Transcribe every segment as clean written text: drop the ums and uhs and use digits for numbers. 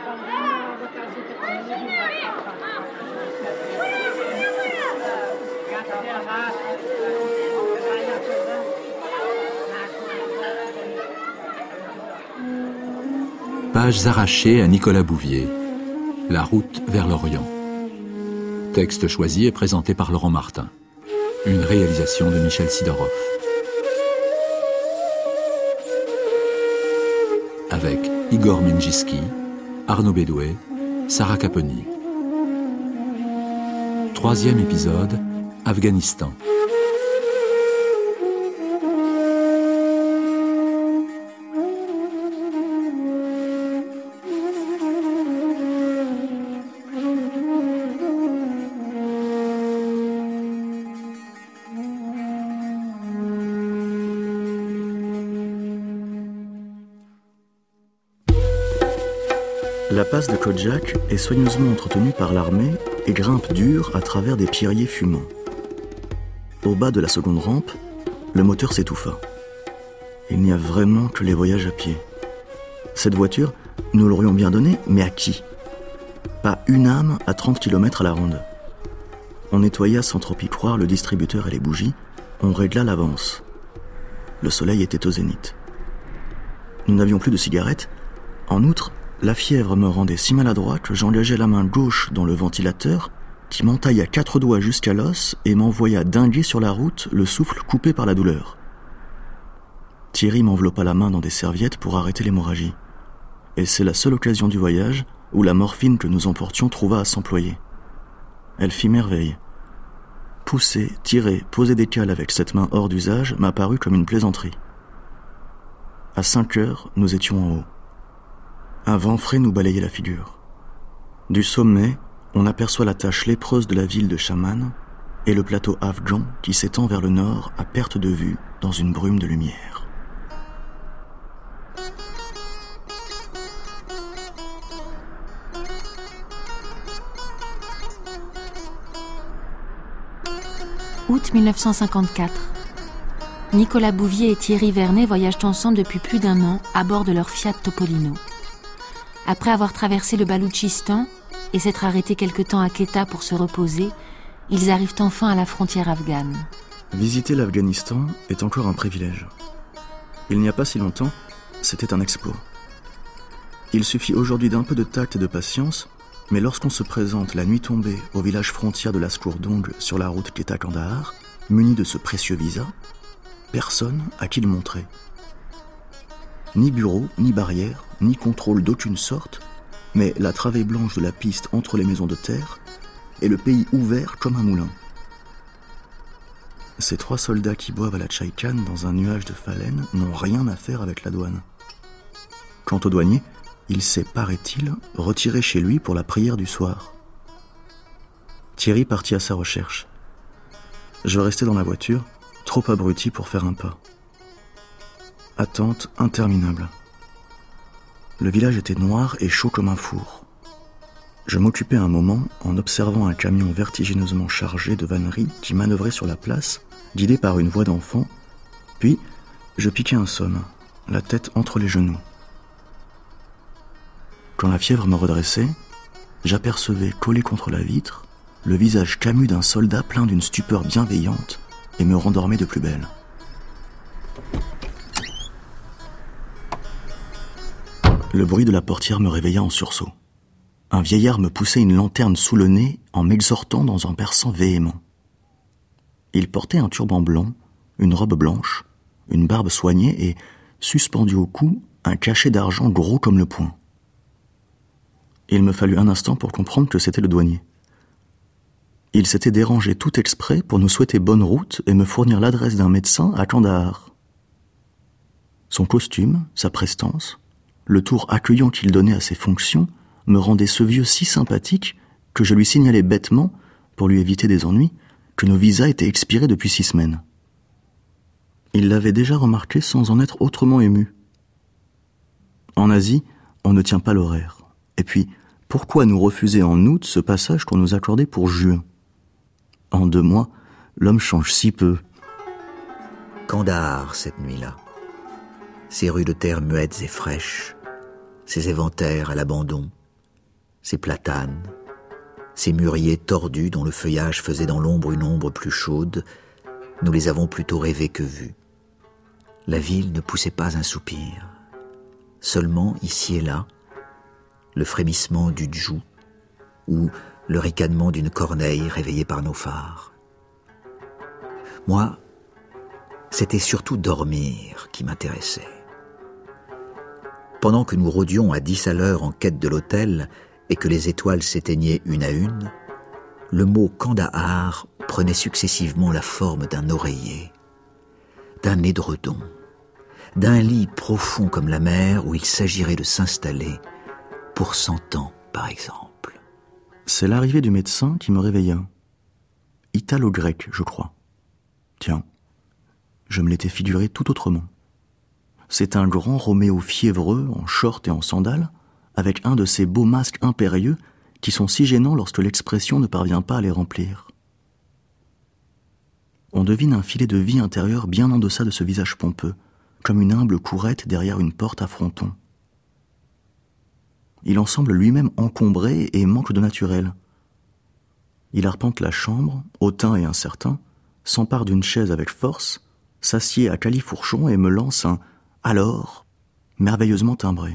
Pages arrachées à Nicolas Bouvier. La route vers l'Orient. Texte choisi et présenté par Laurent Martin. Une réalisation de Michel Sidorov. Avec Igor Minjiski, Arnaud Bédoué, Sarah Caponi. 3e épisode, Afghanistan. La passe de Kodjak est soigneusement entretenue par l'armée et grimpe dur à travers des pierriers fumants. Au bas de la seconde rampe, le moteur s'étouffa. Il n'y a vraiment que les voyages à pied. Cette voiture, nous l'aurions bien donnée, mais à qui ? Pas une âme à 30 km à la ronde. On nettoya sans trop y croire le distributeur et les bougies, on régla l'avance. Le soleil était au zénith. Nous n'avions plus de cigarettes. En outre, la fièvre me rendait si maladroit que j'engageai la main gauche dans le ventilateur, qui m'entailla 4 doigts jusqu'à l'os et m'envoya dinguer sur la route, le souffle coupé par la douleur. Thierry m'enveloppa la main dans des serviettes pour arrêter l'hémorragie. Et c'est la seule occasion du voyage où la morphine que nous emportions trouva à s'employer. Elle fit merveille. Pousser, tirer, poser des cales avec cette main hors d'usage m'apparut comme une plaisanterie. À 5 heures, nous étions en haut. Un vent frais nous balayait la figure. Du sommet, on aperçoit la tache lépreuse de la ville de Chaman et le plateau afghan qui s'étend vers le nord à perte de vue dans une brume de lumière. Août 1954. Nicolas Bouvier et Thierry Vernet voyagent ensemble depuis plus d'1 an à bord de leur Fiat Topolino. Après avoir traversé le Baloutchistan et s'être arrêtés quelque temps à Quetta pour se reposer, ils arrivent enfin à la frontière afghane. Visiter l'Afghanistan est encore un privilège. Il n'y a pas si longtemps, c'était un exploit. Il suffit aujourd'hui d'un peu de tact et de patience, mais lorsqu'on se présente la nuit tombée au village frontière de Lascourdong sur la route Quetta-Kandahar, muni de ce précieux visa, personne à qui le montrer. Ni bureau, ni barrière, ni contrôle d'aucune sorte, mais la travée blanche de la piste entre les maisons de terre et le pays ouvert comme un moulin. Ces 3 soldats qui boivent à la Tchaïkan dans un nuage de phalène n'ont rien à faire avec la douane. Quant au douanier, il s'est, paraît-il, retiré chez lui pour la prière du soir. Thierry partit à sa recherche. Je restais dans la voiture, trop abruti pour faire un pas. Attente interminable. Le village était noir et chaud comme un four. Je m'occupais un moment en observant un camion vertigineusement chargé de vanneries qui manœuvrait sur la place, guidé par une voix d'enfant, puis je piquai un somme, la tête entre les genoux. Quand la fièvre me redressait, j'apercevais collé contre la vitre le visage camus d'un soldat plein d'une stupeur bienveillante et me rendormait de plus belle. Le bruit de la portière me réveilla en sursaut. Un vieillard me poussait une lanterne sous le nez en m'exhortant dans un perçant véhément. Il portait un turban blanc, une robe blanche, une barbe soignée et, suspendu au cou, un cachet d'argent gros comme le poing. Il me fallut un instant pour comprendre que c'était le douanier. Il s'était dérangé tout exprès pour nous souhaiter bonne route et me fournir l'adresse d'un médecin à Kandahar. Son costume, sa prestance, le tour accueillant qu'il donnait à ses fonctions me rendaient ce vieux si sympathique que je lui signalais bêtement, pour lui éviter des ennuis, que nos visas étaient expirés depuis 6 semaines. Il l'avait déjà remarqué sans en être autrement ému. En Asie, on ne tient pas l'horaire. Et puis, pourquoi nous refuser en août ce passage qu'on nous accordait pour juin ? En 2 mois, l'homme change si peu. Kandahar, cette nuit-là. Ces rues de terre muettes et fraîches, ces éventaires à l'abandon, ces platanes, ces mûriers tordus dont le feuillage faisait dans l'ombre une ombre plus chaude, nous les avons plutôt rêvés que vus. La ville ne poussait pas un soupir. Seulement, ici et là, le frémissement du djou ou le ricanement d'une corneille réveillée par nos phares. Moi, c'était surtout dormir qui m'intéressait. Pendant que nous rôdions à 10 à l'heure en quête de l'hôtel et que les étoiles s'éteignaient une à une, le mot Kandahar prenait successivement la forme d'un oreiller, d'un édredon, d'un lit profond comme la mer où il s'agirait de s'installer pour 100 ans, par exemple. C'est l'arrivée du médecin qui me réveilla. Italo-grec, je crois. Tiens, je me l'étais figuré tout autrement. C'est un grand Roméo fiévreux, en short et en sandales, avec un de ces beaux masques impérieux qui sont si gênants lorsque l'expression ne parvient pas à les remplir. On devine un filet de vie intérieur bien en deçà de ce visage pompeux, comme une humble courette derrière une porte à fronton. Il en semble lui-même encombré et manque de naturel. Il arpente la chambre, hautain et incertain, s'empare d'une chaise avec force, s'assied à califourchon et me lance un « alors » merveilleusement timbré.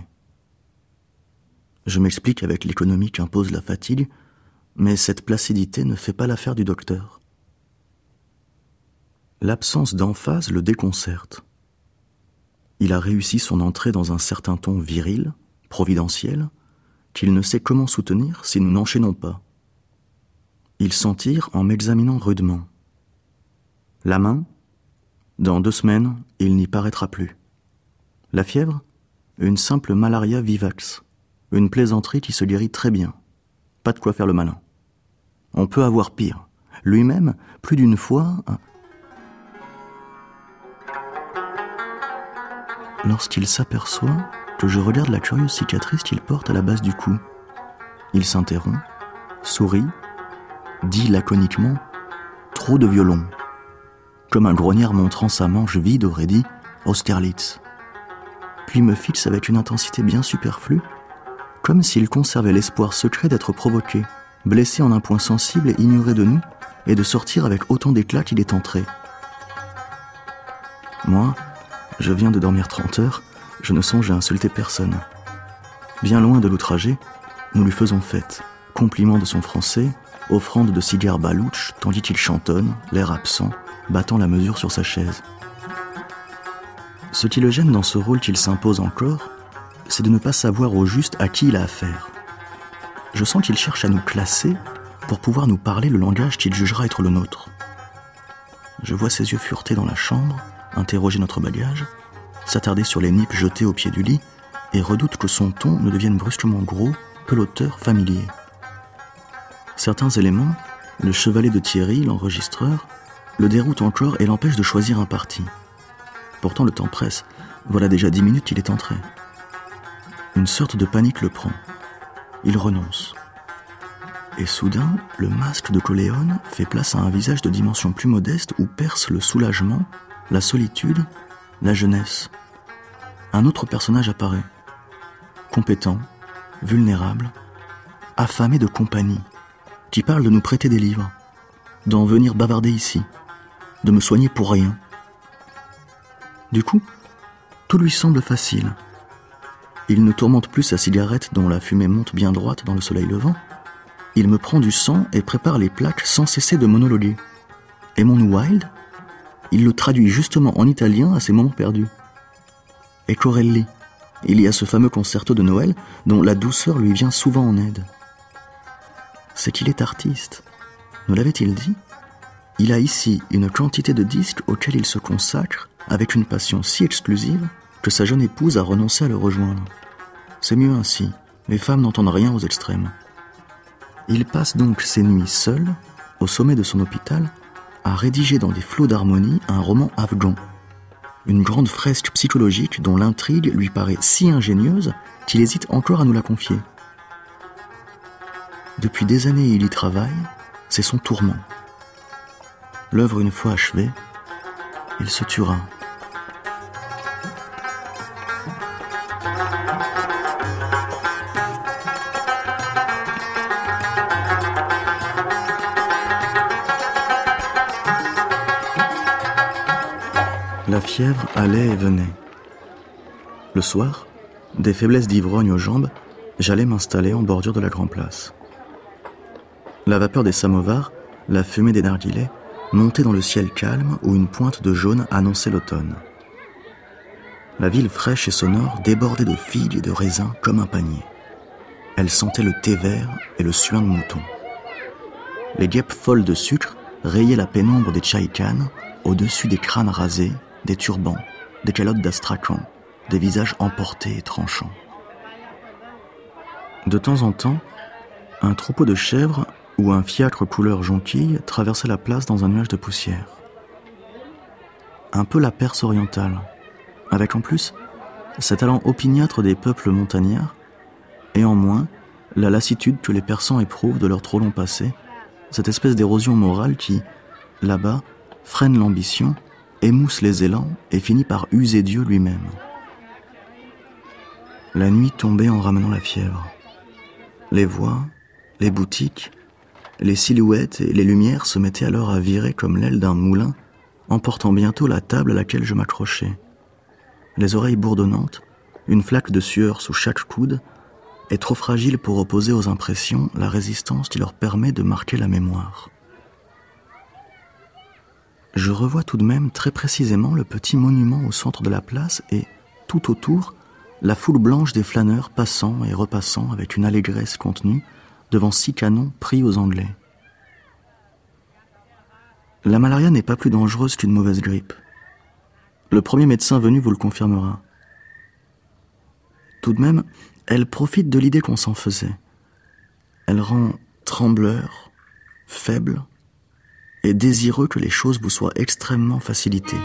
Je m'explique avec l'économie qu'impose la fatigue, mais cette placidité ne fait pas l'affaire du docteur. L'absence d'emphase le déconcerte. Il a réussi son entrée dans un certain ton viril, providentiel, qu'il ne sait comment soutenir si nous n'enchaînons pas. Il s'en tire en m'examinant rudement. La main, dans 2 semaines, il n'y paraîtra plus. La fièvre, une simple malaria vivax, une plaisanterie qui se guérit très bien. Pas de quoi faire le malin. On peut avoir pire. Lui-même, plus d'une fois... Lorsqu'il s'aperçoit que je regarde la curieuse cicatrice qu'il porte à la base du cou, il s'interrompt, sourit, dit laconiquement « trop de violon ». Comme un grognard montrant sa manche vide aurait dit « Austerlitz ». Puis me fixe avec une intensité bien superflue, comme s'il conservait l'espoir secret d'être provoqué, blessé en un point sensible et ignoré de nous, et de sortir avec autant d'éclat qu'il est entré. Moi, je viens de dormir 30 heures, je ne songe à insulter personne. Bien loin de l'outrager, nous lui faisons fête, compliment de son français, offrande de cigares balouches, tandis qu'il chantonne, l'air absent, battant la mesure sur sa chaise. Ce qui le gêne dans ce rôle qu'il s'impose encore, c'est de ne pas savoir au juste à qui il a affaire. Je sens qu'il cherche à nous classer pour pouvoir nous parler le langage qu'il jugera être le nôtre. Je vois ses yeux fureter dans la chambre, interroger notre bagage, s'attarder sur les nippes jetées au pied du lit, et redoute que son ton ne devienne brusquement gros, peloteur, familier. Certains éléments, le chevalet de Thierry, l'enregistreur, le déroutent encore et l'empêchent de choisir un parti. Pourtant le temps presse, voilà déjà 10 minutes qu'il est entré. Une sorte de panique le prend. Il renonce. Et soudain, le masque de Corleone fait place à un visage de dimension plus modeste où perce le soulagement, la solitude, la jeunesse. Un autre personnage apparaît. Compétent, vulnérable, affamé de compagnie, qui parle de nous prêter des livres, d'en venir bavarder ici, de me soigner pour rien. Du coup, tout lui semble facile. Il ne tourmente plus sa cigarette dont la fumée monte bien droite dans le soleil levant. Il me prend du sang et prépare les plaques sans cesser de monologuer. Et mon Wilde, il le traduit justement en italien à ses moments perdus. Et Corelli, il y a ce fameux concerto de Noël dont la douceur lui vient souvent en aide. C'est qu'il est artiste. Nous l'avait-il dit ? Il a ici une quantité de disques auxquels il se consacre avec une passion si exclusive que sa jeune épouse a renoncé à le rejoindre. C'est mieux ainsi, les femmes n'entendent rien aux extrêmes. Il passe donc ses nuits seul, au sommet de son hôpital, à rédiger dans des flots d'harmonie un roman afghan. Une grande fresque psychologique dont l'intrigue lui paraît si ingénieuse qu'il hésite encore à nous la confier. Depuis des années il y travaille, c'est son tourment. L'œuvre une fois achevée, il se tuera. La fièvre allait et venait. Le soir, des faiblesses d'ivrogne aux jambes, j'allais m'installer en bordure de la Grand Place. La vapeur des samovars, la fumée des narguilés, montait dans le ciel calme où une pointe de jaune annonçait l'automne. La ville fraîche et sonore débordait de figues et de raisins comme un panier. Elle sentait le thé vert et le suin de mouton. Les guêpes folles de sucre rayaient la pénombre des tchaïkanes au-dessus des crânes rasés, des turbans, des calottes d'astrakan, des visages emportés et tranchants. De temps en temps, un troupeau de chèvres ou un fiacre couleur jonquille traversait la place dans un nuage de poussière. Un peu la Perse orientale, avec en plus cet allant opiniâtre des peuples montagnards, et en moins la lassitude que les Persans éprouvent de leur trop long passé, cette espèce d'érosion morale qui, là-bas, freine l'ambition, émousse les élans et finit par user Dieu lui-même. La nuit tombait en ramenant la fièvre. Les voix, les boutiques, les silhouettes et les lumières se mettaient alors à virer comme l'aile d'un moulin, emportant bientôt la table à laquelle je m'accrochais. Les oreilles bourdonnantes, une flaque de sueur sous chaque coude, et trop fragile pour opposer aux impressions la résistance qui leur permet de marquer la mémoire. Je revois tout de même très précisément le petit monument au centre de la place et, tout autour, la foule blanche des flâneurs passant et repassant avec une allégresse contenue devant 6 canons pris aux Anglais. La malaria n'est pas plus dangereuse qu'une mauvaise grippe. Le premier médecin venu vous le confirmera. Tout de même, elle profite de l'idée qu'on s'en faisait. Elle rend trembleur, faible et désireux que les choses vous soient extrêmement facilitées.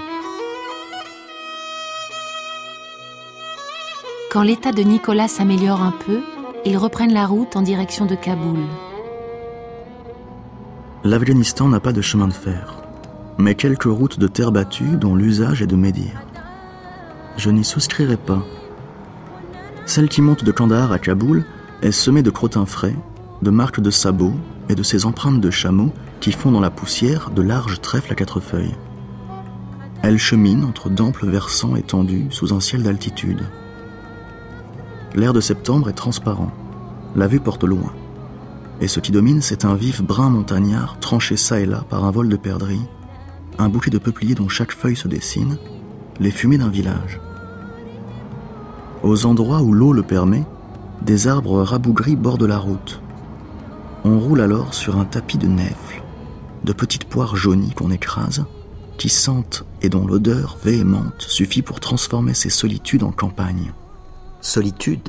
Quand l'état de Nicolas s'améliore un peu, ils reprennent la route en direction de Kaboul. L'Afghanistan n'a pas de chemin de fer, mais quelques routes de terre battue dont l'usage est de médire. Je n'y souscrirai pas. Celle qui monte de Kandahar à Kaboul est semée de crottins frais, de marques de sabots et de ces empreintes de chameaux qui font dans la poussière de larges trèfles à 4 feuilles. Elle chemine entre d'amples versants étendus sous un ciel d'altitude. L'air de septembre est transparent, la vue porte loin. Et ce qui domine, c'est un vif brun montagnard tranché çà et là par un vol de perdrix, un bouquet de peupliers dont chaque feuille se dessine, les fumées d'un village. Aux endroits où l'eau le permet, des arbres rabougris bordent la route. On roule alors sur un tapis de nèfles, de petites poires jaunies qu'on écrase, qui sentent et dont l'odeur véhémente suffit pour transformer ces solitudes en campagne. Solitude ?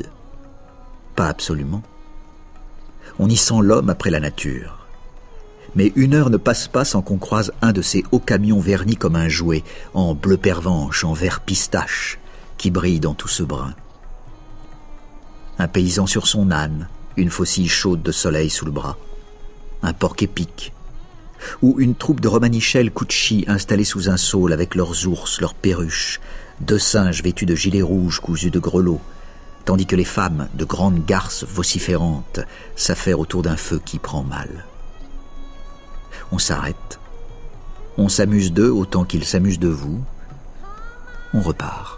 Pas absolument. On y sent l'homme après la nature. Mais une heure ne passe pas sans qu'on croise un de ces hauts camions vernis comme un jouet, en bleu pervenche, en vert pistache, qui brille dans tout ce brun. Un paysan sur son âne, une faucille chaude de soleil sous le bras. Un porc épic. Ou une troupe de romanichels Cucci installés sous un saule avec leurs ours, leurs perruches, 2 singes vêtus de gilets rouges cousus de grelots, tandis que les femmes, de grandes garces vociférantes, s'affairent autour d'un feu qui prend mal. On s'arrête, on s'amuse d'eux autant qu'ils s'amusent de vous, on repart.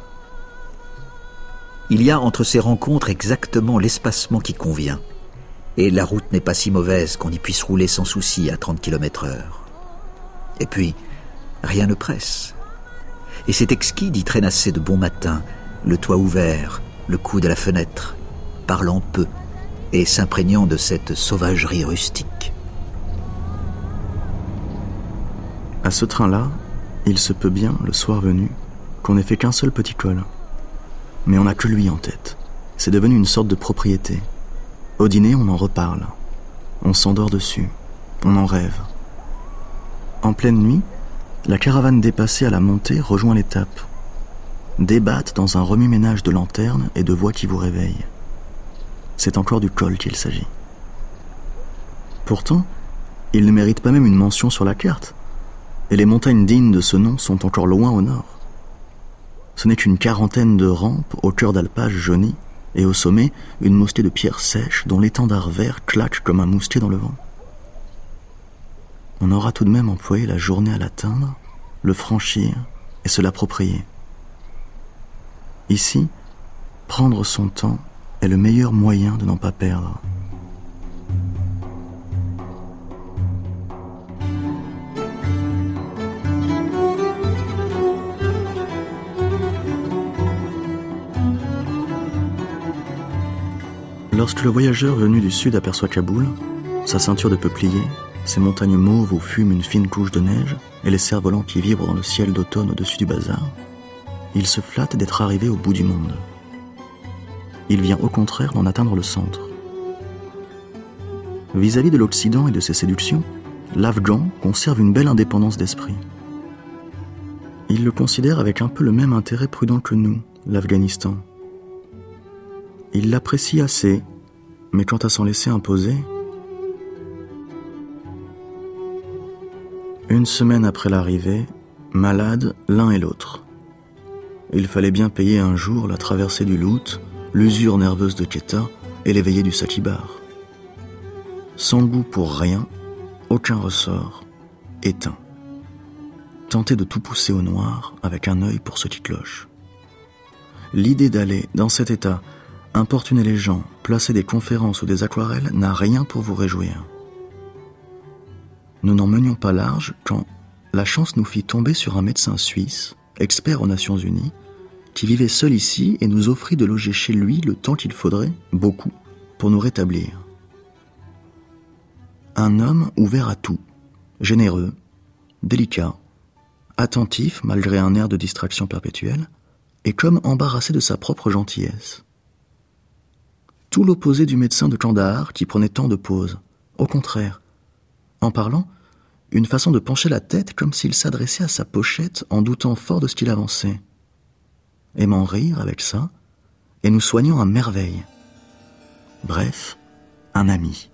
Il y a entre ces rencontres exactement l'espacement qui convient, et la route n'est pas si mauvaise qu'on y puisse rouler sans souci à 30 km/h. Et puis, rien ne presse. Et c'est exquis d'y traînasser de bon matin, le toit ouvert, le coude à la fenêtre, parlant peu et s'imprégnant de cette sauvagerie rustique. À ce train-là, il se peut bien, le soir venu, qu'on n'ait fait qu'un seul petit col. Mais on n'a que lui en tête. C'est devenu une sorte de propriété. Au dîner, on en reparle. On s'endort dessus. On en rêve. En pleine nuit, la caravane dépassée à la montée rejoint l'étape. Débattent dans un remue-ménage de lanternes et de voix qui vous réveillent. C'est encore du col qu'il s'agit. Pourtant, il ne mérite pas même une mention sur la carte. Et les montagnes dignes de ce nom sont encore loin au nord. Ce n'est qu'une 40aine de rampes au cœur d'alpages jaunis, et au sommet, une mosquée de pierres sèches dont l'étendard vert claque comme un moustier dans le vent. On aura tout de même employé la journée à l'atteindre, le franchir et se l'approprier. Ici, prendre son temps est le meilleur moyen de n'en pas perdre. Lorsque le voyageur venu du sud aperçoit Kaboul, sa ceinture de peupliers, ses montagnes mauves où fume une fine couche de neige et les cerfs-volants qui vibrent dans le ciel d'automne au-dessus du bazar, il se flatte d'être arrivé au bout du monde. Il vient au contraire d'en atteindre le centre. Vis-à-vis de l'Occident et de ses séductions, l'Afghan conserve une belle indépendance d'esprit. Il le considère avec un peu le même intérêt prudent que nous, l'Afghanistan. Il l'apprécie assez, mais quant à s'en laisser imposer... Une semaine après l'arrivée, malades l'un et l'autre. Il fallait bien payer un jour la traversée du Lout, l'usure nerveuse de Quetta et les veillées du Sakibar. Sans goût pour rien, aucun ressort, éteint. Tenter de tout pousser au noir avec un œil pour ce qui cloche. L'idée d'aller, dans cet état, importuner les gens, placer des conférences ou des aquarelles n'a rien pour vous réjouir. Nous n'en menions pas large quand la chance nous fit tomber sur un médecin suisse, expert aux Nations Unies, qui vivait seul ici et nous offrit de loger chez lui le temps qu'il faudrait, beaucoup, pour nous rétablir. Un homme ouvert à tout, généreux, délicat, attentif malgré un air de distraction perpétuelle, et comme embarrassé de sa propre gentillesse. Tout l'opposé du médecin de Kandahar qui prenait tant de pauses. Au contraire, en parlant, une façon de pencher la tête comme s'il s'adressait à sa pochette en doutant fort de ce qu'il avançait. Aimant rire avec ça, et nous soignant à merveille. Bref, un ami.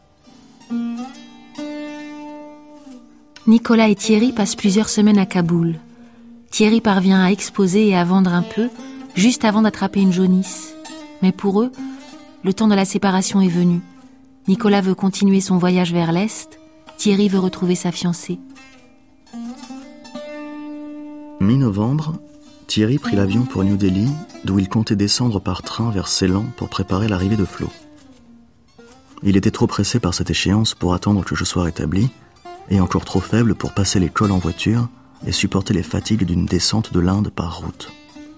Nicolas et Thierry passent plusieurs semaines à Kaboul. Thierry parvient à exposer et à vendre un peu, juste avant d'attraper une jaunisse. Mais pour eux, le temps de la séparation est venu. Nicolas veut continuer son voyage vers l'Est, Thierry veut retrouver sa fiancée. Mi-novembre, Thierry prit l'avion pour New Delhi, d'où il comptait descendre par train vers Ceylan pour préparer l'arrivée de Flo. Il était trop pressé par cette échéance pour attendre que je sois rétabli, et encore trop faible pour passer les cols en voiture et supporter les fatigues d'une descente de l'Inde par route.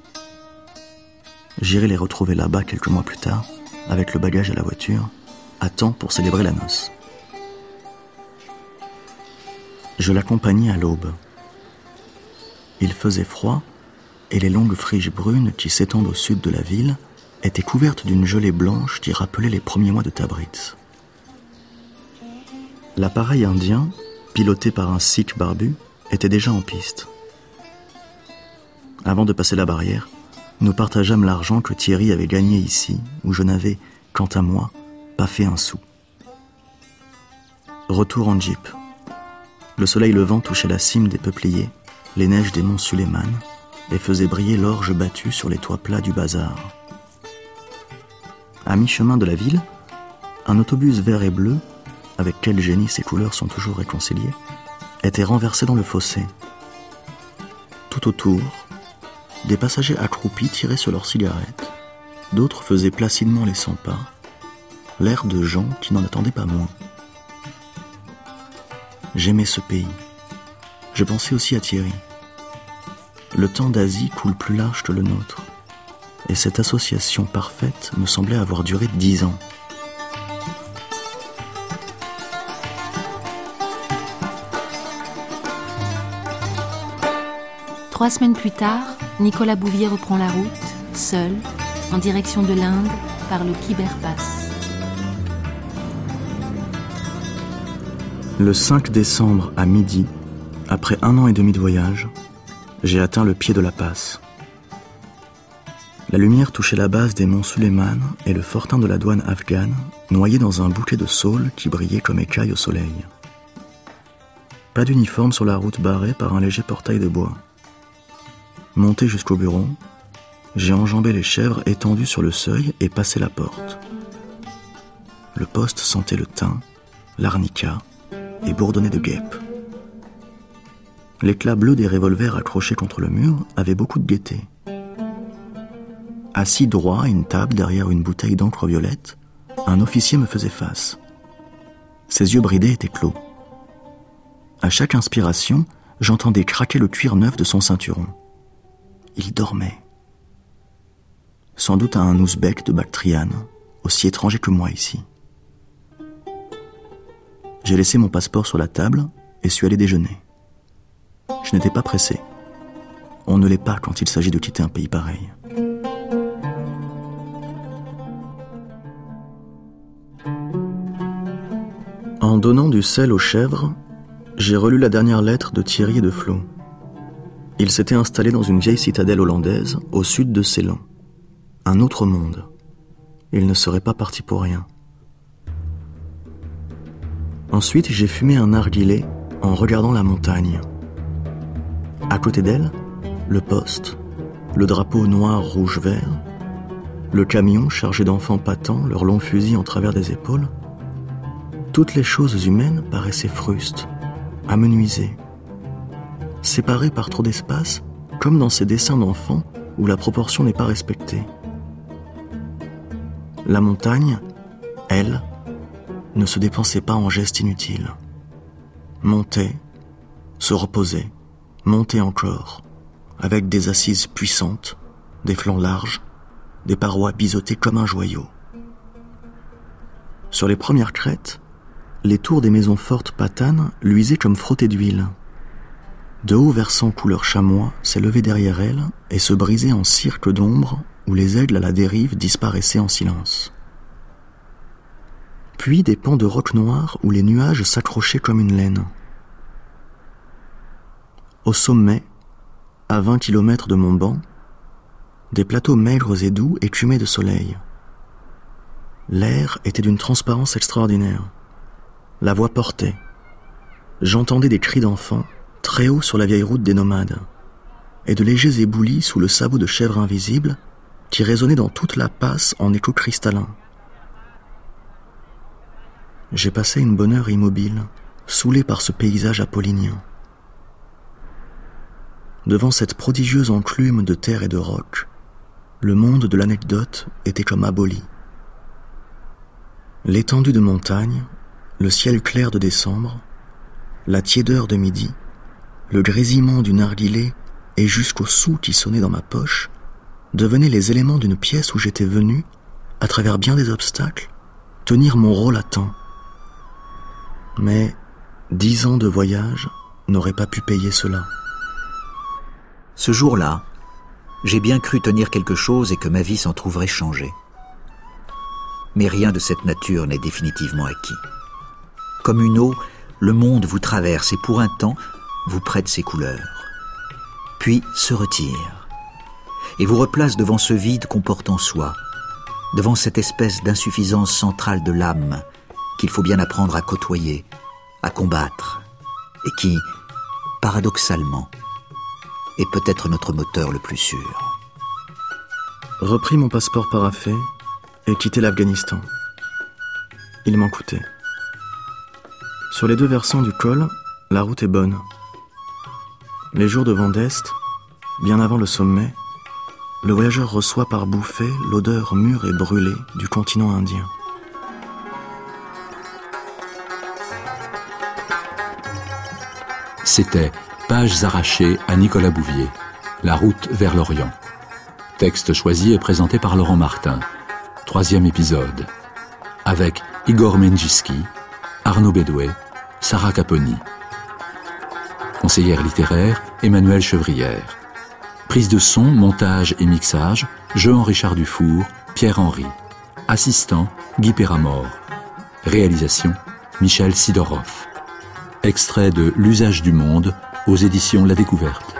J'irai les retrouver là-bas quelques mois plus tard, avec le bagage et la voiture, à temps pour célébrer la noce. Je l'accompagnai à l'aube. Il faisait froid, et les longues friches brunes qui s'étendent au sud de la ville étaient couvertes d'une gelée blanche qui rappelait les premiers mois de Tabriz. L'appareil indien, piloté par un sikh barbu, était déjà en piste. Avant de passer la barrière, nous partageâmes l'argent que Thierry avait gagné ici, où je n'avais, quant à moi, pas fait un sou. Retour en jeep. Le soleil levant touchait la cime des peupliers, les neiges des monts Suleiman, et faisait briller l'orge battue sur les toits plats du bazar. À mi-chemin de la ville, un autobus vert et bleu, avec quel génie ces couleurs sont toujours réconciliées, était renversé dans le fossé. Tout autour, des passagers accroupis tiraient sur leurs cigarettes, d'autres faisaient placidement les 100 pas, l'air de gens qui n'en attendaient pas moins. J'aimais ce pays. Je pensais aussi à Thierry. Le temps d'Asie coule plus large que le nôtre, et cette association parfaite me semblait avoir duré 10 ans. Trois semaines plus tard, Nicolas Bouvier reprend la route, seul, en direction de l'Inde, par le Khyber Pass. Le 5 décembre à midi, après 1 an et demi de voyage, j'ai atteint le pied de la passe. La lumière touchait la base des monts Suleiman et le fortin de la douane afghane, noyé dans un bouquet de saules qui brillait comme écailles au soleil. Pas d'uniforme sur la route barrée par un léger portail de bois. Monté jusqu'au bureau, j'ai enjambé les chèvres étendues sur le seuil et passé la porte. Le poste sentait le thym, l'arnica et bourdonnait de guêpes. L'éclat bleu des revolvers accrochés contre le mur avait beaucoup de gaieté. Assis droit à une table derrière une bouteille d'encre violette, un officier me faisait face. Ses yeux bridés étaient clos. À chaque inspiration, j'entendais craquer le cuir neuf de son ceinturon. Il dormait. Sans doute un ouzbek de Bactriane, aussi étranger que moi ici. J'ai laissé mon passeport sur la table et suis allé déjeuner. Je n'étais pas pressé. On ne l'est pas quand il s'agit de quitter un pays pareil. En donnant du sel aux chèvres, j'ai relu la dernière lettre de Thierry et de Flo. Ils s'étaient installés dans une vieille citadelle hollandaise au sud de Ceylan. Un autre monde. Ils ne seraient pas partis pour rien. Ensuite, j'ai fumé un narguilé en regardant la montagne. À côté d'elle, le poste, le drapeau noir, rouge, vert, le camion chargé d'enfants patents, leurs longs fusils en travers des épaules. Toutes les choses humaines paraissaient frustes, amenuisées, séparées par trop d'espace, comme dans ces dessins d'enfants où la proportion n'est pas respectée. La montagne, elle, ne se dépensait pas en gestes inutiles. Montait, se reposait, montait encore, avec des assises puissantes, des flancs larges, des parois biseautées comme un joyau. Sur les premières crêtes, les tours des maisons fortes patanes luisaient comme frottées d'huile. De hauts versants couleur chamois s'élevaient derrière elles et se brisaient en cirques d'ombre où les aigles à la dérive disparaissaient en silence. Puis des pans de rocs noirs où les nuages s'accrochaient comme une laine. Au sommet, à 20 kilomètres de mon banc, des plateaux maigres et doux écumaient de soleil. L'air était d'une transparence extraordinaire. La voix portait. J'entendais des cris d'enfants, très haut sur la vieille route des nomades, et de légers éboulis sous le sabot de chèvres invisibles qui résonnaient dans toute la passe en écho cristallin. J'ai passé une bonne heure immobile, saoulé par ce paysage apollinien. Devant cette prodigieuse enclume de terre et de roc, le monde de l'anecdote était comme aboli. L'étendue de montagne, le ciel clair de décembre, la tiédeur de midi, le grésillement du narguilé et jusqu'au sou qui sonnait dans ma poche devenaient les éléments d'une pièce où j'étais venu, à travers bien des obstacles, tenir mon rôle à temps. Mais 10 ans de voyage n'auraient pas pu payer cela. Ce jour-là, j'ai bien cru tenir quelque chose et que ma vie s'en trouverait changée. Mais rien de cette nature n'est définitivement acquis. Comme une eau, le monde vous traverse et pour un temps, vous prête ses couleurs. Puis se retire et vous replace devant ce vide qu'on porte en soi, devant cette espèce d'insuffisance centrale de l'âme qu'il faut bien apprendre à côtoyer, à combattre, et qui, paradoxalement, est peut-être notre moteur le plus sûr. Repris mon passeport paraffé et quitté l'Afghanistan. Il m'en coûtait. Sur les 2 versants du col, la route est bonne. Les jours de vent d'est, bien avant le sommet, le voyageur reçoit par bouffées l'odeur mûre et brûlée du continent indien. C'était Pages arrachées à Nicolas Bouvier, La route vers l'Orient. Texte choisi et présenté par Laurent Martin. 3e épisode. Avec Igor Menjiski, Arnaud Bédouet, Sarah Caponi. Conseillère littéraire, Emmanuelle Chevrière. Prise de son, montage et mixage, Jean-Richard Dufour, Pierre Henry. Assistant, Guy Péramore. Réalisation, Michel Sidorov. Extrait de L'usage du monde aux éditions La Découverte.